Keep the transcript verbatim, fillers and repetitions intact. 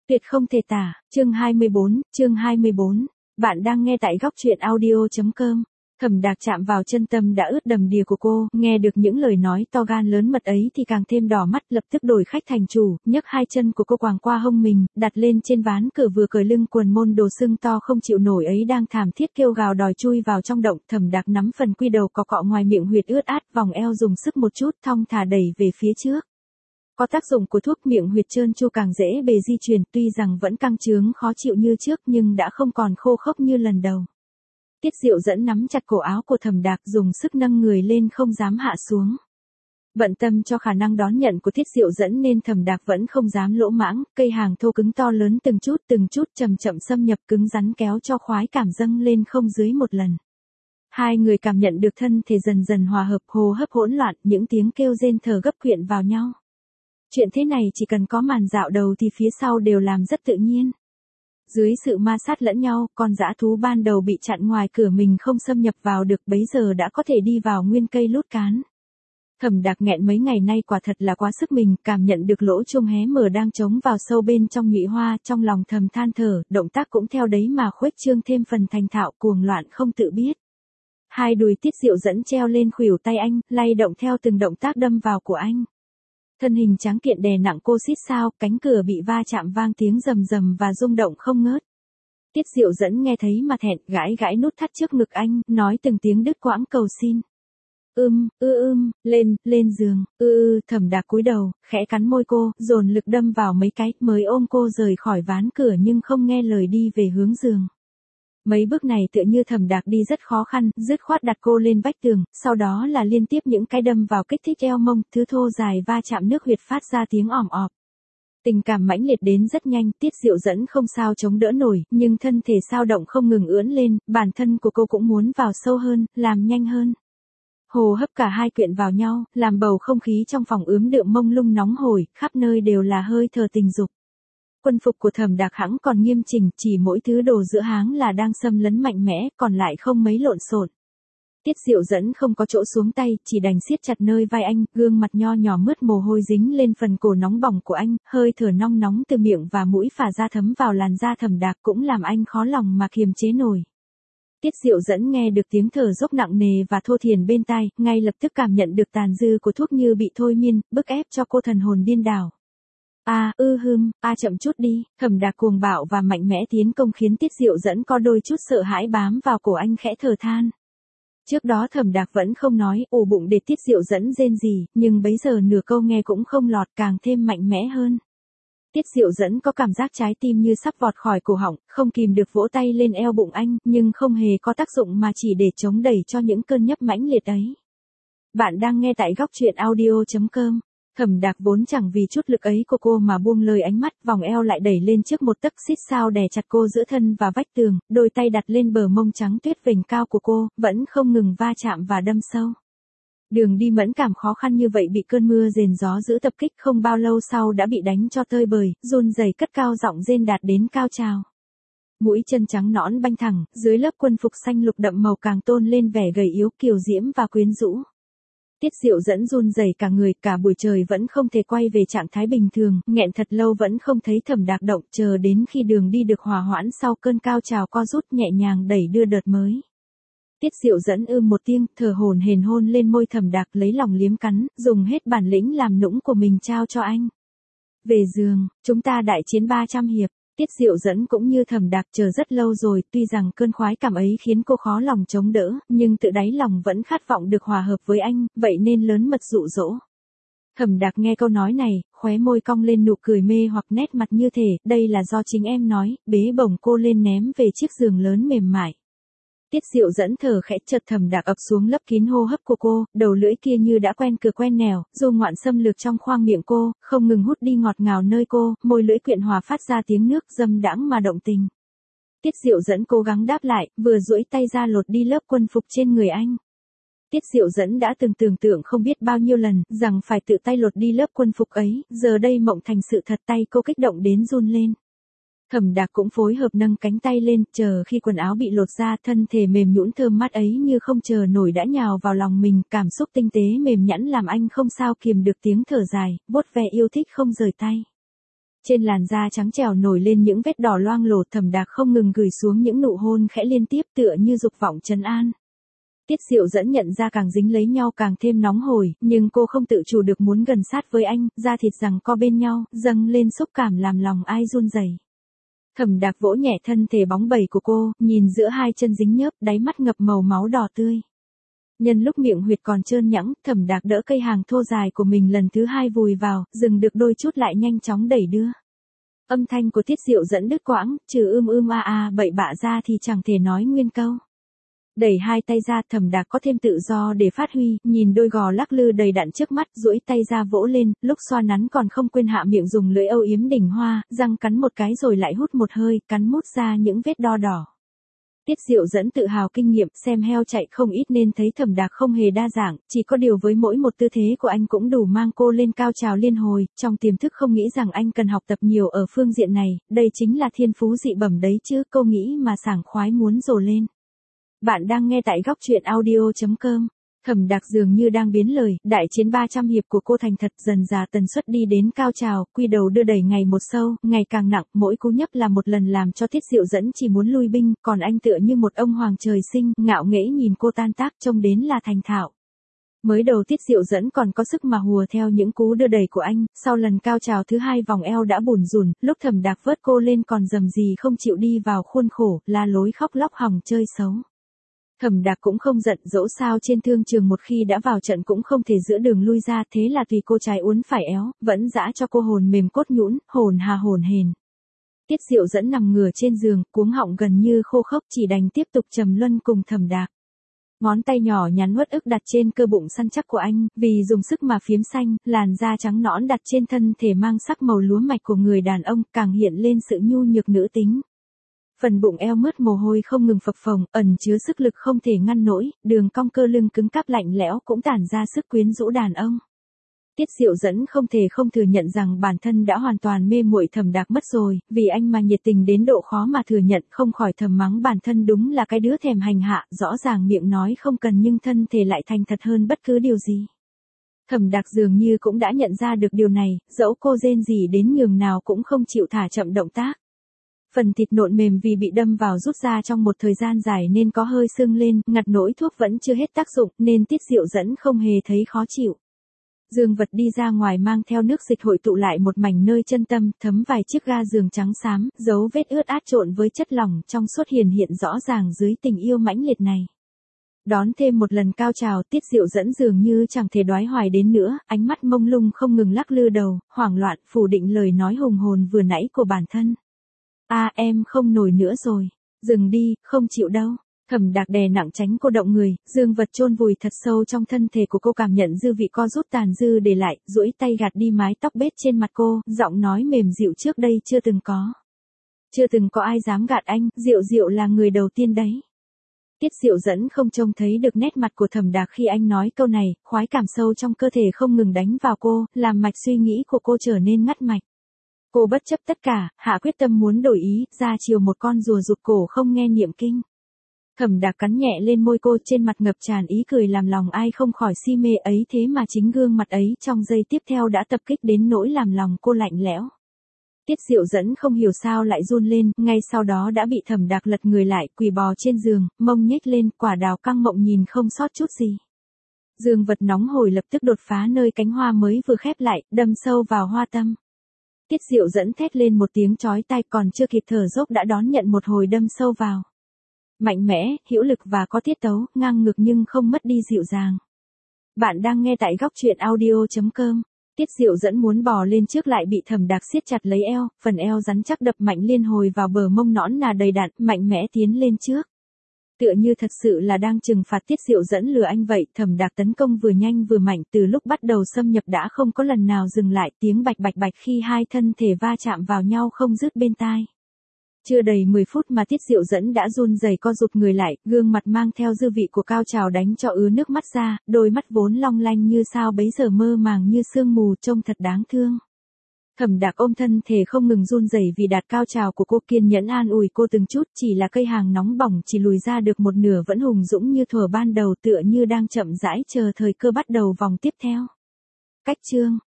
Tuyệt không thể tả, chương hai mươi bốn, chương hai mươi bốn. Bạn đang nghe tại góc truyện audio.com. Thẩm Đạc chạm vào chân tâm đã ướt đầm đìa của cô, nghe được những lời nói to gan lớn mật ấy thì càng thêm đỏ mắt, lập tức đổi khách thành chủ, nhấc hai chân của cô quàng qua hông mình, đặt lên trên ván cửa vừa cởi lưng quần môn đồ sưng to không chịu nổi ấy đang thảm thiết kêu gào đòi chui vào trong động. Thẩm Đạc nắm phần quy đầu cọ cọ ngoài miệng huyệt ướt át, vòng eo dùng sức một chút, thong thả đẩy về phía trước. Có tác dụng của thuốc miệng huyệt trơn tru càng dễ bề di chuyển, tuy rằng vẫn căng trướng khó chịu như trước nhưng đã không còn khô khốc như lần đầu. Tiết Diệu Dẫn nắm chặt cổ áo của Thẩm Đạc, dùng sức nâng người lên không dám hạ xuống. Bận tâm cho khả năng đón nhận của Tiết Diệu Dẫn nên Thẩm Đạc vẫn không dám lỗ mãng, cây hàng thô cứng to lớn từng chút từng chút chậm chậm xâm nhập, cứng rắn kéo cho khoái cảm dâng lên không dưới một lần. Hai người cảm nhận được thân thể dần dần hòa hợp, hô hấp hỗn loạn, những tiếng kêu rên thở gấp quyện vào nhau. Chuyện thế này chỉ cần có màn dạo đầu thì phía sau đều làm rất tự nhiên. Dưới sự ma sát lẫn nhau, con dã thú ban đầu bị chặn ngoài cửa mình không xâm nhập vào được, bấy giờ đã có thể đi vào nguyên cây lút cán. Thẩm Đạc nghẹn mấy ngày nay quả thật là quá sức mình, cảm nhận được lỗ chuông hé mở đang trống vào sâu bên trong nhụy hoa, trong lòng thầm than thở, động tác cũng theo đấy mà khuếch trương thêm phần thành thạo, cuồng loạn không tự biết. Hai đùi Tiết Diệu Dẫn treo lên khuỷu tay anh, lay động theo từng động tác đâm vào của anh. Thân hình trắng kiện đè nặng cô xít sao, cánh cửa bị va chạm vang tiếng rầm rầm và rung động không ngớt. Tiết Diệu Dẫn nghe thấy mà thẹn, gãi gãi nút thắt trước ngực anh, nói từng tiếng đứt quãng cầu xin. Ưm, ư ưm, lên, lên giường, ư ư, Thẩm Đạc cúi đầu, khẽ cắn môi cô, dồn lực đâm vào mấy cái, mới ôm cô rời khỏi ván cửa nhưng không nghe lời đi về hướng giường. Mấy bước này tựa như Thẩm Đạc đi rất khó khăn, dứt khoát đặt cô lên vách tường, sau đó là liên tiếp những cái đâm vào kích thích eo mông, thứ thô dài va chạm nước huyệt phát ra tiếng ỏm ọp. Tình cảm mãnh liệt đến rất nhanh, Tiết Diệu Dẫn không sao chống đỡ nổi, nhưng thân thể sao động không ngừng ưỡn lên, bản thân của cô cũng muốn vào sâu hơn, làm nhanh hơn. Hồ hấp cả hai quyện vào nhau, làm bầu không khí trong phòng ướm đượm mông lung nóng hổi, khắp nơi đều là hơi thở tình dục. Quân phục của Thẩm Đạc hẵng còn nghiêm chỉnh, chỉ mỗi thứ đồ giữa háng là đang xâm lấn mạnh mẽ, còn lại không mấy lộn xộn. Tiết Diệu Dẫn không có chỗ xuống tay, chỉ đành siết chặt nơi vai anh, gương mặt nho nhỏ mướt mồ hôi dính lên phần cổ nóng bỏng của anh, hơi thở nong nóng từ miệng và mũi phả ra thấm vào làn da Thẩm Đạc cũng làm anh khó lòng mà kiềm chế nổi. Tiết Diệu Dẫn nghe được tiếng thở dốc nặng nề và thô thiển bên tai, ngay lập tức cảm nhận được tàn dư của thuốc như bị thôi miên, bức ép cho cô thần hồn điên đảo. A, ư hưm, a chậm chút đi, Thẩm Đạc cuồng bạo và mạnh mẽ tiến công khiến Tiết Diệu Dẫn có đôi chút sợ hãi, bám vào cổ anh khẽ thở than. Trước đó Thẩm Đạc vẫn không nói, ủ bụng để Tiết Diệu Dẫn rên gì, nhưng bấy giờ nửa câu nghe cũng không lọt, càng thêm mạnh mẽ hơn. Tiết Diệu Dẫn có cảm giác trái tim như sắp vọt khỏi cổ họng, không kìm được vỗ tay lên eo bụng anh, nhưng không hề có tác dụng mà chỉ để chống đẩy cho những cơn nhấp mãnh liệt ấy. Bạn đang nghe tại góc truyện audio.com. Thẩm Đạc vốn chẳng vì chút lực ấy của cô mà buông lời ánh mắt, vòng eo lại đẩy lên trước một tấc, xít sao đè chặt cô giữa thân và vách tường, đôi tay đặt lên bờ mông trắng tuyết vểnh cao của cô, vẫn không ngừng va chạm và đâm sâu. Đường đi mẫn cảm khó khăn như vậy bị cơn mưa rền gió giữ tập kích, không bao lâu sau đã bị đánh cho tơi bời, run rẩy cất cao giọng rên đạt đến cao trào. Mũi chân trắng nõn banh thẳng, dưới lớp quân phục xanh lục đậm màu càng tôn lên vẻ gầy yếu, kiều diễm và quyến rũ. Tiết Diệu Dẫn run rẩy cả người, cả buổi trời vẫn không thể quay về trạng thái bình thường, nghẹn thật lâu vẫn không thấy Thẩm Đạc động, chờ đến khi đường đi được hòa hoãn sau cơn cao trào co rút, nhẹ nhàng đẩy đưa đợt mới. Tiết Diệu Dẫn ưm một tiếng, thở hổn hển hôn lên môi Thẩm Đạc, lấy lòng liếm cắn, dùng hết bản lĩnh làm nũng của mình trao cho anh. Về giường, chúng ta đại chiến ba trăm hiệp. Tiết Diệu Dẫn cũng như Thẩm Đạc chờ rất lâu rồi, tuy rằng cơn khoái cảm ấy khiến cô khó lòng chống đỡ, nhưng tự đáy lòng vẫn khát vọng được hòa hợp với anh, vậy nên lớn mật dụ dỗ. Thẩm Đạc nghe câu nói này, khóe môi cong lên nụ cười mê hoặc, nét mặt như thể, đây là do chính em nói, bế bổng cô lên ném về chiếc giường lớn mềm mại. Tiết Diệu Dẫn thở khẽ, chợt Thẩm Đạc ập xuống lấp kín hô hấp của cô, đầu lưỡi kia như đã quen cửa quen nẻo, du ngoạn xâm lược trong khoang miệng cô, không ngừng hút đi ngọt ngào nơi cô, môi lưỡi quyện hòa phát ra tiếng nước dâm đãng mà động tình. Tiết Diệu Dẫn cố gắng đáp lại, vừa duỗi tay ra lột đi lớp quân phục trên người anh. Tiết Diệu Dẫn đã từng tưởng tượng không biết bao nhiêu lần, rằng phải tự tay lột đi lớp quân phục ấy, giờ đây mộng thành sự thật, tay cô kích động đến run lên. Thẩm Đạc cũng phối hợp nâng cánh tay lên, chờ khi quần áo bị lột ra, thân thể mềm nhũn thơm mát ấy như không chờ nổi đã nhào vào lòng mình, cảm xúc tinh tế mềm nhẵn làm anh không sao kiềm được tiếng thở dài, vuốt ve yêu thích không rời tay. Trên làn da trắng trẻo nổi lên những vết đỏ loang lổ, Thẩm Đạc không ngừng gửi xuống những nụ hôn khẽ liên tiếp tựa như dục vọng trấn an. Tiết Diệu Dẫn nhận ra càng dính lấy nhau càng thêm nóng hổi, nhưng cô không tự chủ được muốn gần sát với anh, da thịt rằng co bên nhau, dâng lên xúc cảm làm lòng ai run rẩy. Thẩm Đạc vỗ nhẹ thân thể bóng bẩy của cô, nhìn giữa hai chân dính nhớp, đáy mắt ngập màu máu đỏ tươi. Nhân lúc miệng huyệt còn trơn nhẵng, Thẩm Đạc đỡ cây hàng thô dài của mình lần thứ hai vùi vào, dừng được đôi chút lại nhanh chóng đẩy đưa. Âm thanh của Tiết Diệu Dẫn đứt quãng, trừ ưm ưm a a bậy bạ ra thì chẳng thể nói nguyên câu. Đẩy hai tay ra, Thẩm Đạc có thêm tự do để phát huy, nhìn đôi gò lắc lư đầy đặn trước mắt, duỗi tay ra vỗ lên, lúc xoa nắn còn không quên hạ miệng dùng lưỡi âu yếm đỉnh hoa, răng cắn một cái rồi lại hút một hơi, cắn mút ra những vết đo đỏ. Tiết Diệu Dẫn tự hào kinh nghiệm, xem heo chạy không ít nên thấy Thẩm Đạc không hề đa dạng, chỉ có điều với mỗi một tư thế của anh cũng đủ mang cô lên cao trào liên hồi, trong tiềm thức không nghĩ rằng anh cần học tập nhiều ở phương diện này, đây chính là thiên phú dị bẩm đấy chứ, cô nghĩ mà sảng khoái muốn rồ lên. Bạn đang nghe tại góc truyện audio chấm com. Thẩm Đạc dường như đang biến lời, đại chiến ba trăm hiệp của cô thành thật dần dà tần suất đi đến cao trào, quy đầu đưa đẩy ngày một sâu, ngày càng nặng, mỗi cú nhấp là một lần làm cho Tiết Diệu Dẫn chỉ muốn lui binh, còn anh tựa như một ông hoàng trời sinh, ngạo nghễ nhìn cô tan tác trông đến là thành thạo. Mới đầu Tiết Diệu Dẫn còn có sức mà hùa theo những cú đưa đẩy của anh, sau lần cao trào thứ hai vòng eo đã bủn rủn, lúc Thẩm Đạc vớt cô lên còn dầm gì không chịu đi vào khuôn khổ, la lối khóc lóc hòng chơi xấu. Thẩm Đạc cũng không giận, dẫu sao trên thương trường một khi đã vào trận cũng không thể giữa đường lui ra, thế là tùy cô trái uốn phải éo, vẫn dã cho cô hồn mềm cốt nhũn, hồn hà hồn hền. Tiết Diệu Dẫn nằm ngửa trên giường, cuống họng gần như khô khốc, chỉ đành tiếp tục trầm luân cùng Thẩm Đạc. Ngón tay nhỏ nhắn uất ức đặt trên cơ bụng săn chắc của anh, vì dùng sức mà phiếm xanh, làn da trắng nõn đặt trên thân thể mang sắc màu lúa mạch của người đàn ông, càng hiện lên sự nhu nhược nữ tính. Phần bụng eo mướt mồ hôi không ngừng phập phồng, ẩn chứa sức lực không thể ngăn nổi, đường cong cơ lưng cứng cáp lạnh lẽo cũng tản ra sức quyến rũ đàn ông. Tiết Diệu Dẫn không thể không thừa nhận rằng bản thân đã hoàn toàn mê muội Thẩm Đạc mất rồi, vì anh mà nhiệt tình đến độ khó mà thừa nhận, không khỏi thầm mắng bản thân đúng là cái đứa thèm hành hạ, rõ ràng miệng nói không cần nhưng thân thể lại thành thật hơn bất cứ điều gì. Thẩm Đạc dường như cũng đã nhận ra được điều này, dẫu cô rên rỉ đến nhường nào cũng không chịu thả chậm động tác. Phần thịt nộn mềm vì bị đâm vào rút ra trong một thời gian dài nên có hơi sưng lên, ngặt nỗi thuốc vẫn chưa hết tác dụng nên Tiết Diệu Dẫn không hề thấy khó chịu. Dương Vật đi ra ngoài mang theo nước dịch hội tụ lại một mảnh nơi chân tâm, thấm vài chiếc ga giường trắng xám, dấu vết ướt át trộn với chất lỏng trong suốt hiển hiện rõ ràng dưới tình yêu mãnh liệt này. Đón thêm một lần cao trào, Tiết Diệu Dẫn dường như chẳng thể đoái hoài đến nữa, ánh mắt mông lung không ngừng lắc lư đầu, hoảng loạn phủ định lời nói hùng hồn vừa nãy của bản thân. A à, em không nổi nữa rồi. Dừng đi, không chịu đâu. Thẩm Đạc đè nặng tránh cô động người, Dương Vật chôn vùi thật sâu trong thân thể của cô, cảm nhận dư vị co rút tàn dư để lại, duỗi tay gạt đi mái tóc bết trên mặt cô, giọng nói mềm dịu trước đây chưa từng có. Chưa từng có ai dám gạt anh, Diệu Diệu là người đầu tiên đấy. Tiết Diệu Dẫn không trông thấy được nét mặt của Thẩm Đạc khi anh nói câu này, khoái cảm sâu trong cơ thể không ngừng đánh vào cô, làm mạch suy nghĩ của cô trở nên ngắt mạch. Cô bất chấp tất cả, hạ quyết tâm muốn đổi ý, ra chiều một con rùa rụt cổ không nghe niệm kinh. Thẩm Đạc cắn nhẹ lên môi cô, trên mặt ngập tràn ý cười làm lòng ai không khỏi si mê ấy, thế mà chính gương mặt ấy trong giây tiếp theo đã tập kích đến nỗi làm lòng cô lạnh lẽo. Tiết Diệu Dẫn không hiểu sao lại run lên, ngay sau đó đã bị Thẩm Đạc lật người lại, quỳ bò trên giường, mông nhếch lên, quả đào căng mộng nhìn không sót chút gì. Dương Vật nóng hổi lập tức đột phá nơi cánh hoa mới vừa khép lại, đâm sâu vào hoa tâm. Tiết Diệu Dẫn thét lên một tiếng chói tai, còn chưa kịp thở dốc đã đón nhận một hồi đâm sâu vào. Mạnh mẽ, hữu lực và có tiết tấu, ngang ngược nhưng không mất đi dịu dàng. Bạn đang nghe tại góc truyện audio chấm com. Tiết Diệu Dẫn muốn bò lên trước lại bị Thẩm Đạc siết chặt lấy eo, phần eo rắn chắc đập mạnh liên hồi vào bờ mông nõn nà đầy đặn, mạnh mẽ tiến lên trước. Tựa như thật sự là đang trừng phạt Tiết Diệu Dẫn lừa anh vậy, Thẩm Đạc tấn công vừa nhanh vừa mạnh, từ lúc bắt đầu xâm nhập đã không có lần nào dừng lại, tiếng bạch bạch bạch khi hai thân thể va chạm vào nhau không dứt bên tai. Chưa đầy mười phút mà Tiết Diệu Dẫn đã run rẩy co rụt người lại, gương mặt mang theo dư vị của cao trào đánh cho ứa nước mắt ra, đôi mắt vốn long lanh như sao bấy giờ mơ màng như sương mù, trông thật đáng thương. Thẩm Đạc ôm thân thể không ngừng run rẩy vì đạt cao trào của cô, kiên nhẫn an ủi cô từng chút, chỉ là cây hàng nóng bỏng chỉ lùi ra được một nửa vẫn hùng dũng như thuở ban đầu, tựa như đang chậm rãi chờ thời cơ bắt đầu vòng tiếp theo. Cách chương